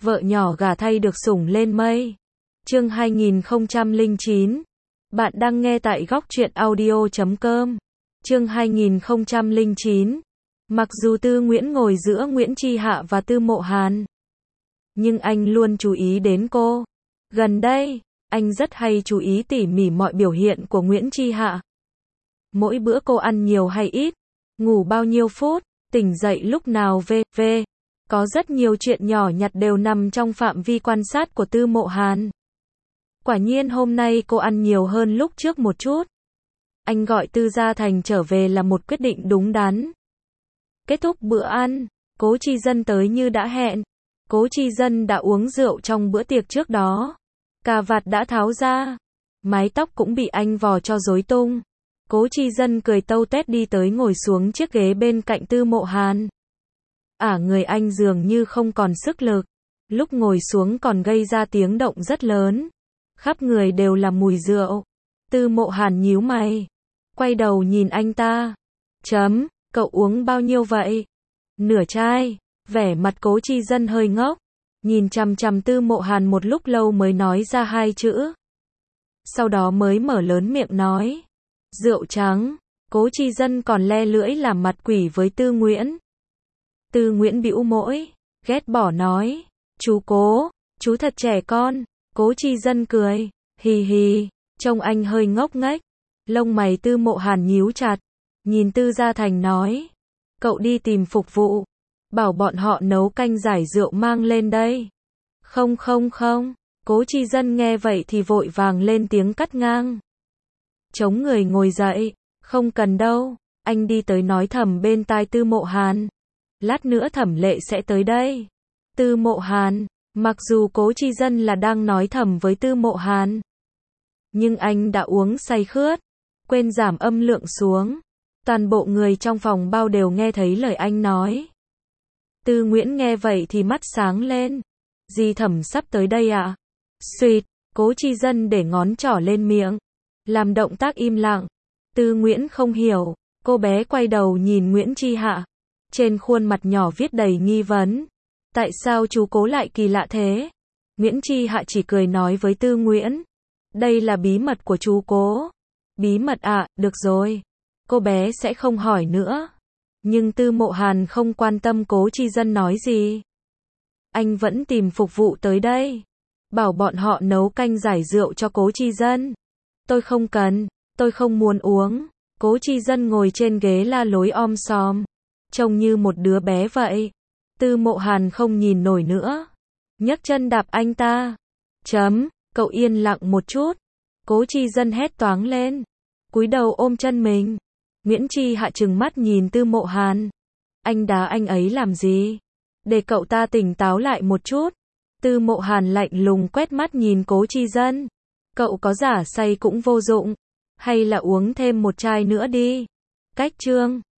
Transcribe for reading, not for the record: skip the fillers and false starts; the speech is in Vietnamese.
vợ nhỏ gả thay được sủng lên mây. Chương 2009. Bạn đang nghe tại góc truyện audio.com. Chương 2009. Mặc dù Tư Nguyễn ngồi giữa Nguyễn Chi Hạ và Tư Mộ Hàn, nhưng anh luôn chú ý đến cô. Gần đây, anh rất hay chú ý tỉ mỉ mọi biểu hiện của Nguyễn Chi Hạ. Mỗi bữa cô ăn nhiều hay ít, ngủ bao nhiêu phút, tỉnh dậy lúc nào v.v. Có rất nhiều chuyện nhỏ nhặt đều nằm trong phạm vi quan sát của Tư Mộ Hàn. Quả nhiên hôm nay cô ăn nhiều hơn lúc trước một chút. Anh gọi Tư Gia Thành trở về là một quyết định đúng đắn. Kết thúc bữa ăn, Cố Chi Dân tới như đã hẹn. Cố Chi Dân đã uống rượu trong bữa tiệc trước đó. Cà vạt đã tháo ra, mái tóc cũng bị anh vò cho rối tung. Cố Chi Dân cười tâu tuét đi tới ngồi xuống chiếc ghế bên cạnh Tư Mộ Hàn. Người anh dường như không còn sức lực, lúc ngồi xuống còn gây ra tiếng động rất lớn. Khắp người đều là mùi rượu. Tư Mộ Hàn nhíu mày, quay đầu nhìn anh ta. Cậu uống bao nhiêu vậy? Nửa chai. Vẻ mặt Cố Chi Dân hơi ngốc, nhìn chằm chằm Tư Mộ Hàn một lúc lâu mới nói ra hai chữ. Sau đó mới mở lớn miệng nói. Rượu trắng. Cố Chi Dân còn le lưỡi làm mặt quỷ với Tư Nguyễn. Tư Nguyễn bĩu môi, ghét bỏ nói. Chú Cố, chú thật trẻ con. Cố Chi Dân cười, hì hì, trông anh hơi ngốc nghếch. Lông mày Tư Mộ Hàn nhíu chặt, nhìn Tư Gia Thành nói. Cậu đi tìm phục vụ, bảo bọn họ nấu canh giải rượu mang lên đây. Không. Cố Chi Dân nghe vậy thì vội vàng lên tiếng cắt ngang. Chống người ngồi dậy, không cần đâu, anh đi tới nói thầm bên tai Tư Mộ Hàn. Lát nữa Thẩm Lệ sẽ tới đây. Tư Mộ Hàn, mặc dù Cố Chi Dân là đang nói thầm với Tư Mộ Hàn, nhưng anh đã uống say khướt, quên giảm âm lượng xuống. Toàn bộ người trong phòng bao đều nghe thấy lời anh nói. Tư Nguyễn nghe vậy thì mắt sáng lên. Dì Thẩm sắp tới đây ạ? Suýt, Cố Chi Dân để ngón trỏ lên miệng, làm động tác im lặng. Tư Nguyễn không hiểu, cô bé quay đầu nhìn Nguyễn Chi Hạ. Trên khuôn mặt nhỏ viết đầy nghi vấn. Tại sao chú Cố lại kỳ lạ thế? Nguyễn Chi Hạ chỉ cười nói với Tư Nguyễn. Đây là bí mật của chú Cố. Bí mật ạ, được rồi. Cô bé sẽ không hỏi nữa. Nhưng Tư Mộ Hàn không quan tâm Cố Chi Dân nói gì. Anh vẫn tìm phục vụ tới đây, bảo bọn họ nấu canh giải rượu cho Cố Chi Dân. Tôi không cần, tôi không muốn uống. Cố Chi Dân ngồi trên ghế la lối om sòm, trông như một đứa bé vậy. Tư Mộ Hàn không nhìn nổi nữa, nhấc chân đạp anh ta. Cậu yên lặng một chút. Cố Chi Dân hét toáng lên, cúi đầu ôm chân mình. Nguyễn Chi Hạ trừng mắt nhìn Tư Mộ Hàn. Anh đá anh ấy làm gì? Để cậu ta tỉnh táo lại một chút. Tư Mộ Hàn lạnh lùng quét mắt nhìn Cố Chi Dân. Cậu có giả say cũng vô dụng. Hay là uống thêm một chai nữa đi. Cách chương